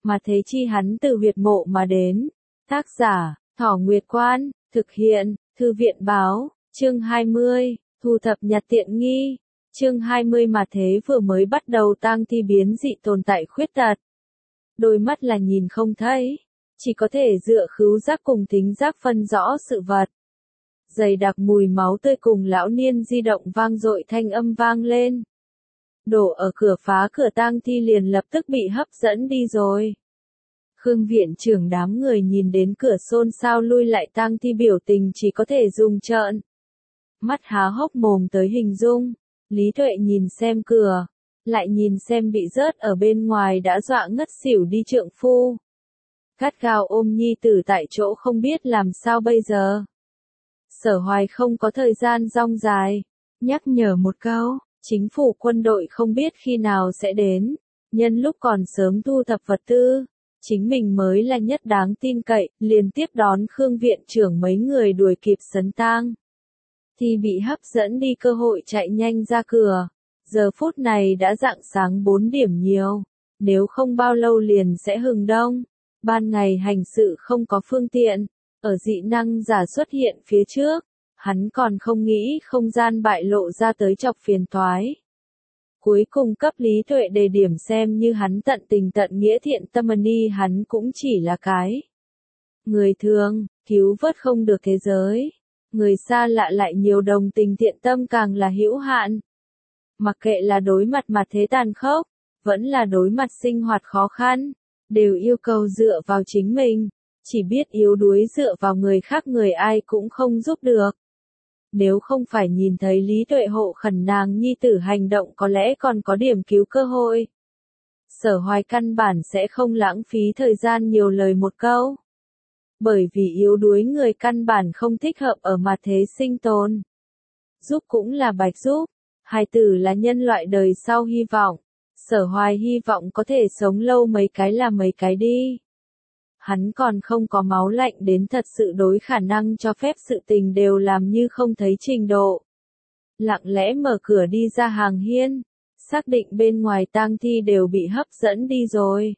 mà thế chi hắn từ huyệt mộ mà đến. Tác giả, Thỏ Nguyệt Quan, thực hiện, Thư viện báo, chương 20, thu thập nhặt tiện nghi. Chương 20 mà thế vừa mới bắt đầu tang thi biến dị tồn tại khuyết tật. Đôi mắt là nhìn không thấy, chỉ có thể dựa khứu giác cùng thính giác phân rõ sự vật. Dày đặc mùi máu tươi cùng lão niên di động vang dội thanh âm vang lên. Đổ ở cửa phá cửa tang thi liền lập tức bị hấp dẫn đi rồi. Khương viện trưởng đám người nhìn đến cửa xôn xao lui lại tang thi biểu tình chỉ có thể dùng trợn mắt há hốc mồm tới hình dung. Lý Tuệ nhìn xem cửa, lại nhìn xem bị rớt ở bên ngoài đã dọa ngất xỉu đi trượng phu. Gắt gao ôm nhi tử tại chỗ không biết làm sao bây giờ. Sở Hoài không có thời gian rong dài, nhắc nhở một câu, chính phủ quân đội không biết khi nào sẽ đến, nhân lúc còn sớm thu thập vật tư, chính mình mới là nhất đáng tin cậy, liền tiếp đón Khương viện trưởng mấy người đuổi kịp sấn tang. Thì bị hấp dẫn đi cơ hội chạy nhanh ra cửa, giờ phút này đã rạng sáng 4 điểm nhiều, nếu không bao lâu liền sẽ hừng đông, ban ngày hành sự không có phương tiện, ở dị năng giả xuất hiện phía trước, hắn còn không nghĩ không gian bại lộ ra tới chọc phiền toái. Cuối cùng cấp Lý Tuệ đề điểm xem như hắn tận tình tận nghĩa thiện tâm ni hắn cũng chỉ là cái người thường, cứu vớt không được thế giới. Người xa lạ lại nhiều đồng tình thiện tâm càng là hữu hạn. Mặc kệ là đối mặt mặt thế tàn khốc, vẫn là đối mặt sinh hoạt khó khăn, đều yêu cầu dựa vào chính mình, chỉ biết yếu đuối dựa vào người khác người ai cũng không giúp được. Nếu không phải nhìn thấy Lý Tuệ hộ khẩn nàng nhi tử hành động có lẽ còn có điểm cứu cơ hội. Sở Hoài căn bản sẽ không lãng phí thời gian nhiều lời một câu. Bởi vì yếu đuối người căn bản không thích hợp ở mặt thế sinh tồn. Giúp cũng là bạch giúp, hài tử là nhân loại đời sau hy vọng. Sở Hoài hy vọng có thể sống lâu mấy cái là mấy cái đi. Hắn còn không có máu lạnh đến thật sự đối khả năng cho phép sự tình đều làm như không thấy trình độ. Lặng lẽ mở cửa đi ra hàng hiên, xác định bên ngoài tang thi đều bị hấp dẫn đi rồi.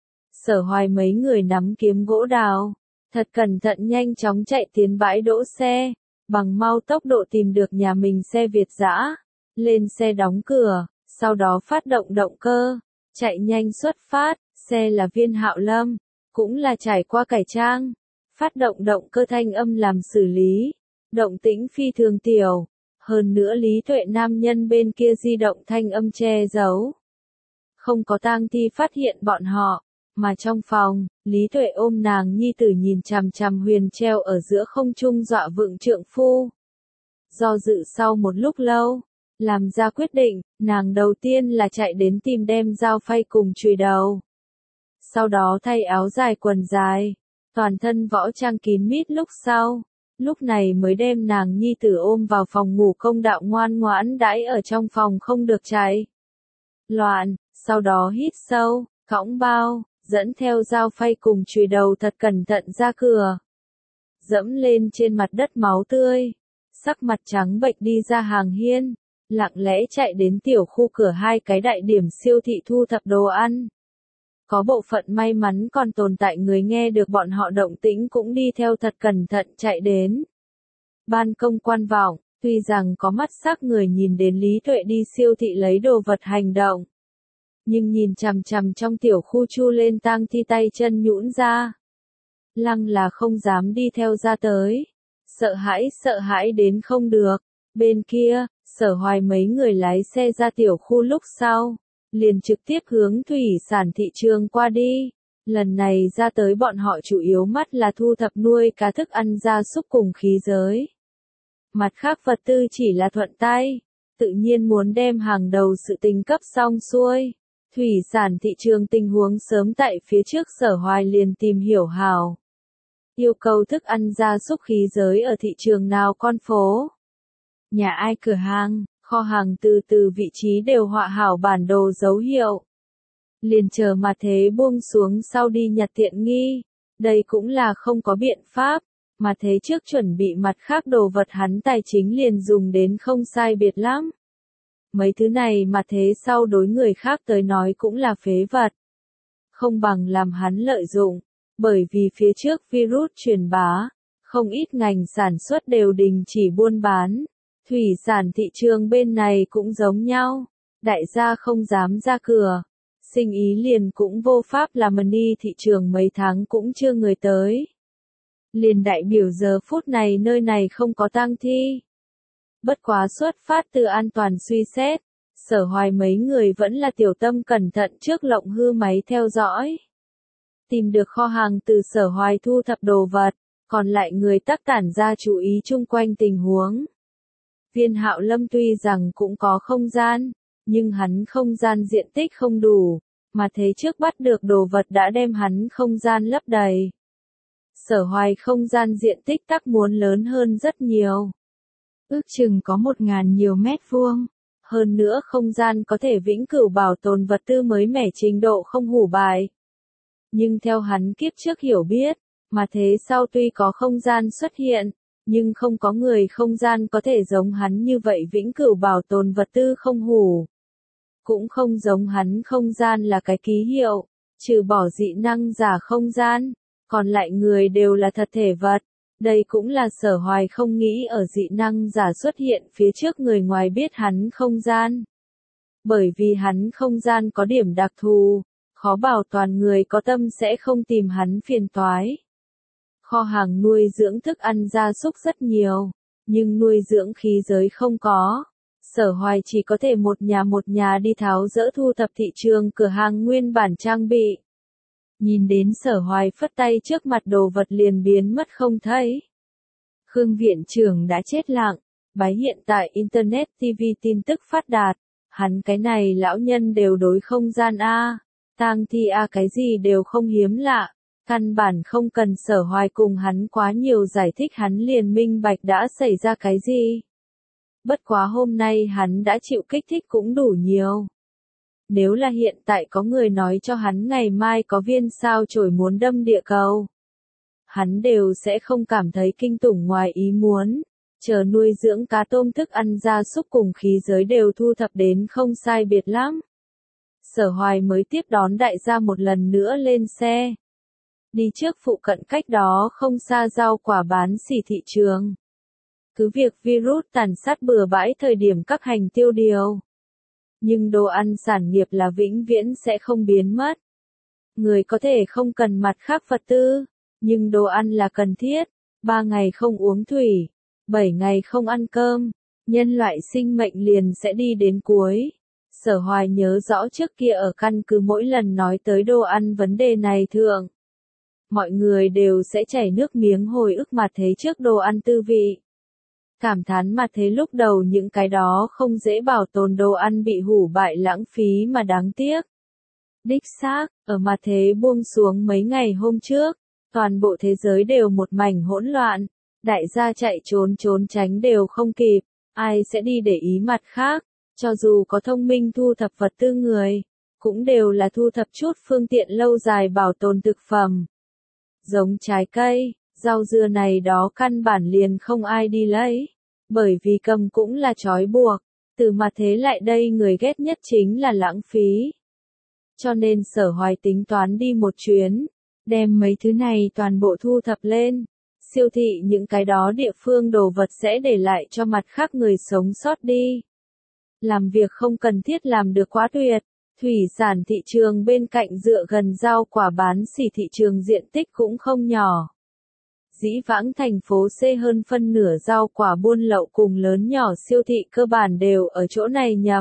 Sở Hoài mấy người nắm kiếm gỗ đào, thật cẩn thận nhanh chóng chạy tiến bãi đỗ xe, bằng mau tốc độ tìm được nhà mình xe Việt dã, lên xe đóng cửa, sau đó phát động động cơ, chạy nhanh xuất phát, xe là Viên Hạo Lâm, cũng là trải qua cải trang, phát động động cơ thanh âm làm xử lý, động tĩnh phi thường tiểu, hơn nữa Lý Tuệ nam nhân bên kia di động thanh âm che giấu. Không có tang thi phát hiện bọn họ. Mà trong phòng, Lý Tuệ ôm nàng nhi tử nhìn chằm chằm huyền treo ở giữa không trung dọa vựng trượng phu. Do dự sau một lúc lâu, làm ra quyết định, nàng đầu tiên là chạy đến tìm đem dao phay cùng chùy đầu. Sau đó thay áo dài quần dài, toàn thân võ trang kín mít lúc này mới đem nàng nhi tử ôm vào phòng ngủ công đạo ngoan ngoãn đãi ở trong phòng không được chạy loạn, sau đó hít sâu, cõng bao. Dẫn theo dao phay cùng chùy đầu thật cẩn thận ra cửa. Dẫm lên trên mặt đất máu tươi. Sắc mặt trắng bệch đi ra hàng hiên. Lặng lẽ chạy đến tiểu khu cửa hai cái đại điểm siêu thị thu thập đồ ăn. Có bộ phận may mắn còn tồn tại người nghe được bọn họ động tĩnh cũng đi theo thật cẩn thận chạy đến. Ban công quan vọng, tuy rằng có mắt sắc người nhìn đến Lý Tuệ đi siêu thị lấy đồ vật hành động. Nhưng nhìn chằm chằm trong tiểu khu chu lên tang thi tay chân nhũn ra. Lăng là không dám đi theo ra tới. Sợ hãi đến không được. Bên kia, Sở Hoài mấy người lái xe ra tiểu khu lúc sau. Liền trực tiếp hướng thủy sản thị trường qua đi. Lần này ra tới bọn họ chủ yếu mắt là thu thập nuôi cá thức ăn gia súc cùng khí giới. Mặt khác vật tư chỉ là thuận tay. Tự nhiên muốn đem hàng đầu sự tình cấp xong xuôi. Thủy sản thị trường tình huống sớm tại phía trước Sở Hoài liền tìm hiểu hào. Yêu cầu thức ăn gia súc khí giới ở thị trường nào con phố. Nhà ai cửa hàng, kho hàng từ vị trí đều họa hảo bản đồ dấu hiệu. Liền chờ mà thế buông xuống sau đi nhặt tiện nghi. Đây cũng là không có biện pháp, mà thế trước chuẩn bị mặt khác đồ vật hắn tài chính liền dùng đến không sai biệt lắm. Mấy thứ này mà thế sau đối người khác tới nói cũng là phế vật. không bằng làm hắn lợi dụng, bởi vì phía trước virus truyền bá, không ít ngành sản xuất đều đình chỉ buôn bán. Thủy sản thị trường bên này cũng giống nhau, đại gia không dám ra cửa, sinh ý liền cũng vô pháp làm đi, thị trường mấy tháng cũng chưa người tới. Liền đại biểu giờ phút này nơi này không có tang thi. Bất quá xuất phát từ an toàn suy xét, Sở Hoài mấy người vẫn là tiểu tâm cẩn thận trước lộng hư máy theo dõi. Tìm được kho hàng từ Sở Hoài thu thập đồ vật, còn lại người tắc tản ra chú ý chung quanh tình huống. Viên Hạo Lâm tuy rằng cũng có không gian, nhưng hắn không gian diện tích không đủ, mà thế trước bắt được đồ vật đã đem hắn không gian lấp đầy. Sở Hoài không gian diện tích tắc muốn lớn hơn rất nhiều. Ước chừng có 1.000 nhiều mét vuông. Hơn nữa không gian có thể vĩnh cửu bảo tồn vật tư mới mẻ trình độ không hủ bại. Nhưng theo hắn kiếp trước hiểu biết, mà thế sau tuy có không gian xuất hiện, nhưng không có người không gian có thể giống hắn như vậy vĩnh cửu bảo tồn vật tư không hủ. Cũng không giống hắn không gian là cái ký hiệu, trừ bỏ dị năng giả không gian, còn lại người đều là thật thể vật. Đây cũng là Sở Hoài không nghĩ ở dị năng giả xuất hiện phía trước người ngoài biết hắn không gian. Bởi vì hắn không gian có điểm đặc thù, khó bảo toàn người có tâm sẽ không tìm hắn phiền toái. Kho hàng nuôi dưỡng thức ăn gia súc rất nhiều, nhưng nuôi dưỡng khí giới không có. Sở Hoài chỉ có thể một nhà đi tháo dỡ thu thập thị trường cửa hàng nguyên bản trang bị. Nhìn đến Sở Hoài phất tay trước mặt đồ vật liền biến mất không thấy. Khương viện trưởng đã chết lặng, bái hiện tại Internet TV tin tức phát đạt, hắn cái này lão nhân đều đối không gian A, tang thi A cái gì đều không hiếm lạ, căn bản không cần Sở Hoài cùng hắn quá nhiều giải thích hắn liền minh bạch đã xảy ra cái gì. Bất quá hôm nay hắn đã chịu kích thích cũng đủ nhiều. Nếu là hiện tại có người nói cho hắn ngày mai có viên sao chổi muốn đâm địa cầu, hắn đều sẽ không cảm thấy kinh tủng ngoài ý muốn. Chờ nuôi dưỡng cá tôm thức ăn gia súc cùng khí giới đều thu thập đến không sai biệt lắm. Sở Hoài mới tiếp đón đại gia một lần nữa lên xe. Đi trước phụ cận cách đó không xa rau quả bán xỉ thị trường. Cứ việc virus tàn sát bừa bãi thời điểm các hành tiêu điều. Nhưng đồ ăn sản nghiệp là vĩnh viễn sẽ không biến mất. Người có thể không cần mặt khác vật tư, nhưng đồ ăn là cần thiết. 3 ngày không uống thủy, 7 ngày không ăn cơm, nhân loại sinh mệnh liền sẽ đi đến cuối. Sở Hoài nhớ rõ trước kia ở căn cứ mỗi lần nói tới đồ ăn vấn đề này thường. Mọi người đều sẽ chảy nước miếng hồi ức mà thế trước đồ ăn tư vị. Cảm thán mà thế lúc đầu những cái đó không dễ bảo tồn đồ ăn bị hủ bại lãng phí mà đáng tiếc. Đích xác, ở mà thế buông xuống mấy ngày hôm trước, toàn bộ thế giới đều một mảnh hỗn loạn, đại gia chạy trốn tránh đều không kịp, ai sẽ đi để ý mặt khác, cho dù có thông minh thu thập vật tư người, cũng đều là thu thập chút phương tiện lâu dài bảo tồn thực phẩm. Giống trái cây, rau dưa này đó căn bản liền không ai đi lấy, bởi vì cầm cũng là trói buộc, từ mà thế lại đây người ghét nhất chính là lãng phí. Cho nên Sở Hoài tính toán đi một chuyến, đem mấy thứ này toàn bộ thu thập lên, siêu thị những cái đó địa phương đồ vật sẽ để lại cho mặt khác người sống sót đi. Làm việc không cần thiết làm được quá tuyệt. Thủy sản thị trường bên cạnh dựa gần rau quả bán xỉ thị trường diện tích cũng không nhỏ. Dĩ vãng thành phố C hơn phân nửa rau quả buôn lậu cùng lớn nhỏ siêu thị cơ bản đều ở chỗ này nhập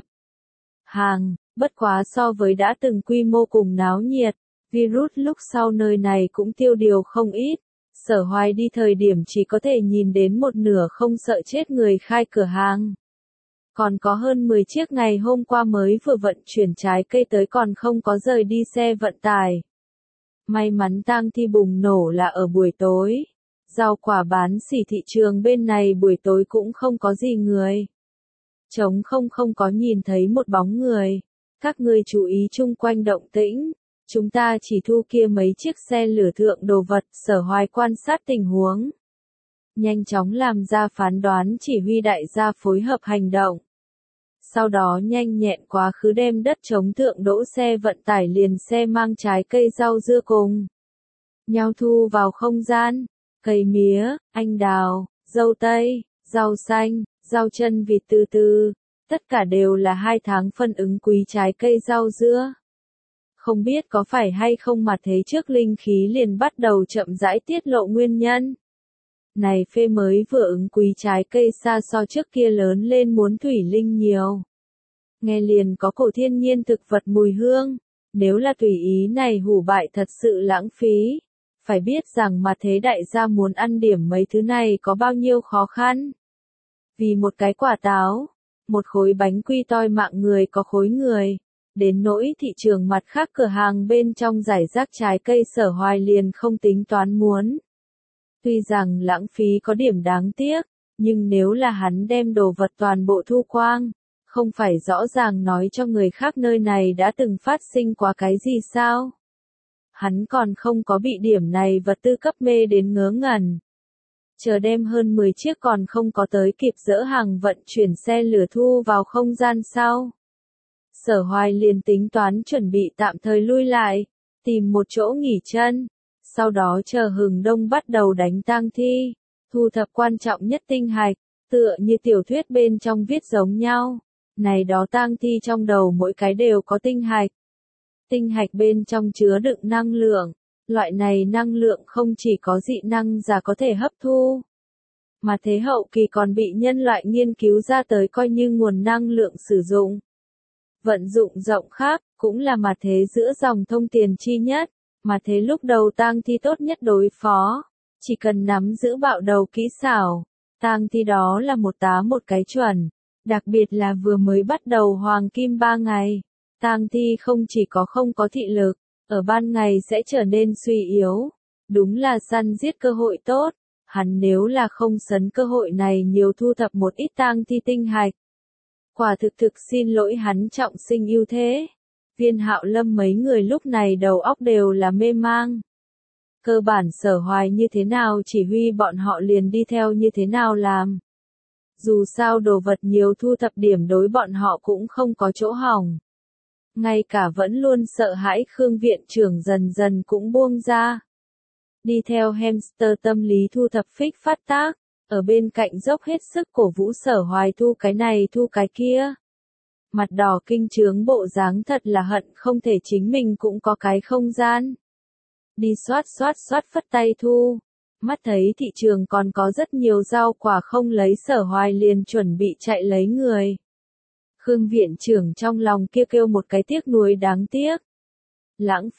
hàng, bất quá so với đã từng quy mô cùng náo nhiệt, virus lúc sau nơi này cũng tiêu điều không ít. Sở Hoài đi thời điểm chỉ có thể nhìn đến một nửa không sợ chết người khai cửa hàng. Còn có hơn 10 chiếc ngày hôm qua mới vừa vận chuyển trái cây tới còn không có rời đi xe vận tải. May mắn tang thi bùng nổ là ở buổi tối. Rau quả bán xỉ thị trường bên này buổi tối cũng không có gì người. Trống không có nhìn thấy một bóng người. Các ngươi chú ý chung quanh động tĩnh. Chúng ta chỉ thu kia mấy chiếc xe lửa thượng đồ vật. Sở Hoài quan sát tình huống. Nhanh chóng làm ra phán đoán chỉ huy đại gia phối hợp hành động. sau đó nhanh nhẹn quá khứ đem đất trống thượng đỗ xe vận tải liền xe mang trái cây rau dưa cùng nhau thu vào không gian, cây mía, anh đào, dâu tây, rau xanh, rau chân vịt từ từ, tất cả đều là 2 tháng phân ứng quý trái cây rau dưa. Không biết có phải hay không mà thế trước linh khí liền bắt đầu chậm rãi tiết lộ nguyên nhân. Này phê mới vừa ứng quý trái cây xa so trước kia lớn lên muốn thủy linh nhiều. Nghe liền có cổ thiên nhiên thực vật mùi hương, nếu là tùy ý này hủ bại thật sự lãng phí. Phải biết rằng mà thế đại gia muốn ăn điểm mấy thứ này có bao nhiêu khó khăn. Vì một cái quả táo, một khối bánh quy toi mạng người có khối người. Đến nỗi thị trường mặt khác cửa hàng bên trong giải rác trái cây Sở Hoài liền không tính toán muốn. Tuy rằng lãng phí có điểm đáng tiếc, nhưng nếu là hắn đem đồ vật toàn bộ thu quang, không phải rõ ràng nói cho người khác nơi này đã từng phát sinh qua cái gì sao? Hắn còn không có bị điểm này vật tư cấp mê đến ngớ ngẩn. Chờ đem hơn 10 chiếc còn không có tới kịp dỡ hàng vận chuyển xe lửa thu vào không gian sau. Sở Hoài liền tính toán chuẩn bị tạm thời lui lại, tìm một chỗ nghỉ chân, sau đó chờ hừng đông bắt đầu đánh tang thi, thu thập quan trọng nhất tinh hạch, tựa như tiểu thuyết bên trong viết giống nhau. Này đó tang thi trong đầu mỗi cái đều có tinh hạch. Tinh hạch bên trong chứa đựng năng lượng, loại này năng lượng không chỉ có dị năng giả có thể hấp thu, mà thế hậu kỳ còn bị nhân loại nghiên cứu ra tới coi như nguồn năng lượng sử dụng. Vận dụng rộng khắp, cũng là mà thế giữa dòng thông tiền chi nhất, mà thế lúc đầu tang thi tốt nhất đối phó, chỉ cần nắm giữ bạo đầu kỹ xảo, tang thi đó là một tá một cái chuẩn, đặc biệt là vừa mới bắt đầu hoàng kim 3 ngày, tang thi không chỉ có không có thị lực, ở ban ngày sẽ trở nên suy yếu, đúng là săn giết cơ hội tốt, hắn nếu là không sấn cơ hội này nhiều thu thập một ít tang thi tinh hạch. Quả thực xin lỗi hắn trọng sinh ưu thế. Viên Hạo Lâm mấy người lúc này đầu óc đều là mê mang. Cơ bản Sở Hoài như thế nào chỉ huy bọn họ liền đi theo như thế nào làm. Dù sao đồ vật nhiều thu thập điểm đối bọn họ cũng không có chỗ hỏng. Ngay cả vẫn luôn sợ hãi Khương viện trưởng dần dần cũng buông ra. Đi theo hamster tâm lý thu thập phích phát tác. Ở bên cạnh dốc hết sức cổ vũ Sở Hoài thu cái này thu cái kia. Mặt đỏ kinh trướng bộ dáng thật là hận không thể chính mình cũng có cái không gian. Đi xoát phất tay thu. Mắt thấy thị trường còn có rất nhiều rau quả không lấy Sở Hoài liền chuẩn bị chạy lấy người. Khương viện trưởng trong lòng kia kêu một cái tiếc nuối đáng tiếc. Lãng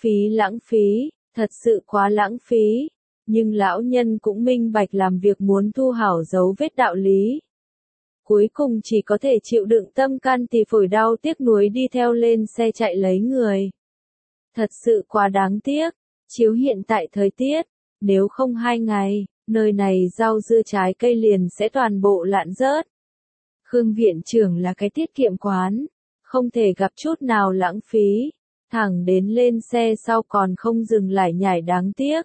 phí, thật sự quá lãng phí. Nhưng lão nhân cũng minh bạch làm việc muốn thu hảo dấu vết đạo lý. Cuối cùng chỉ có thể chịu đựng tâm can thì phổi đau tiếc nuối đi theo lên xe chạy lấy người. Thật sự quá đáng tiếc, chiếu hiện tại thời tiết, nếu không 2 ngày, nơi này rau dưa trái cây liền sẽ toàn bộ lạn rớt. Khương viện trưởng là cái tiết kiệm quán, không thể gặp chút nào lãng phí, thẳng đến lên xe sau còn không dừng lại nhảy đáng tiếc.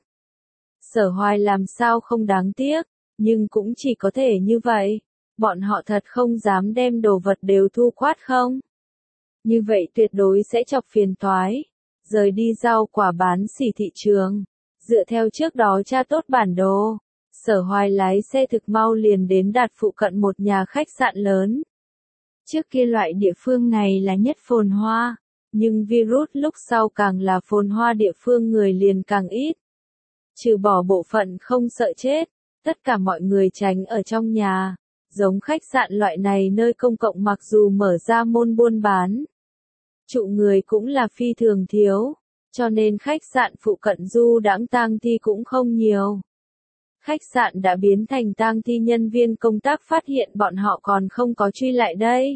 Sở Hoài làm sao không đáng tiếc, nhưng cũng chỉ có thể như vậy. Bọn họ thật không dám đem đồ vật đều thu quát không? Như vậy tuyệt đối sẽ chọc phiền toái. Rời đi rau quả bán xỉ thị trường. Dựa theo trước đó tra tốt bản đồ. Sở Hoài lái xe thực mau liền đến đạt phụ cận một nhà khách sạn lớn. Trước kia loại địa phương này là nhất phồn hoa. Nhưng virus lúc sau càng là phồn hoa địa phương người liền càng ít. Trừ bỏ bộ phận không sợ chết, tất cả mọi người tránh ở trong nhà, giống khách sạn loại này nơi công cộng mặc dù mở ra môn buôn bán. Trụ người cũng là phi thường thiếu, cho nên khách sạn phụ cận du đãng tang thi cũng không nhiều. Khách sạn đã biến thành tang thi nhân viên công tác phát hiện bọn họ còn không có truy lại đây.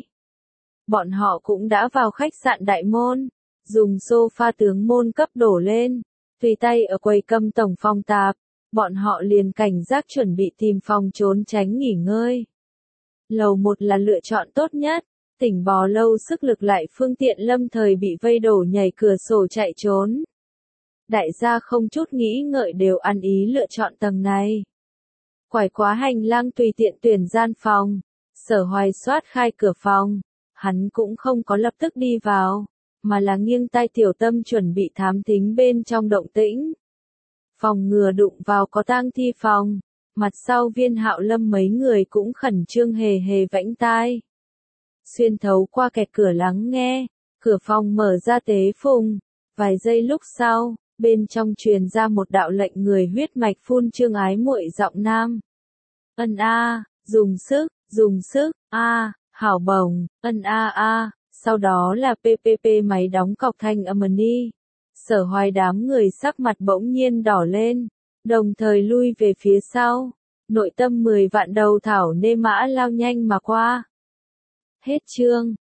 Bọn họ cũng đã vào khách sạn đại môn, dùng sofa tướng môn cấp đổ lên. Tùy tay ở quầy câm tổng phòng tạp, bọn họ liền cảnh giác chuẩn bị tìm phòng trốn tránh nghỉ ngơi. Lầu 1 là lựa chọn tốt nhất, tỉnh bò lâu sức lực lại phương tiện lâm thời bị vây đổ nhảy cửa sổ chạy trốn. Đại gia không chút nghĩ ngợi đều ăn ý lựa chọn tầng này. Quải quá hành lang tùy tiện tuyển gian phòng, Sở Hoài soát khai cửa phòng, hắn cũng không có lập tức đi vào, mà là nghiêng tai tiểu tâm chuẩn bị thám thính bên trong động tĩnh. Phòng ngừa đụng vào có tang thi phòng, mặt sau Viên Hạo Lâm mấy người cũng khẩn trương hề hề vẫy tai. Xuyên thấu qua kẹt cửa lắng nghe, cửa phòng mở ra tế phùng, vài giây lúc sau, bên trong truyền ra một đạo lệnh người huyết mạch phun trương ái muội giọng nam. Ân a, dùng sức, a, hảo bổng, ân a a, sau đó là PPP máy đóng cọc thanh âm ni. Sở Hoài đám người sắc mặt bỗng nhiên đỏ lên, đồng thời lui về phía sau, nội tâm 10 vạn đầu thảo nê mã lao nhanh mà qua. Hết chương.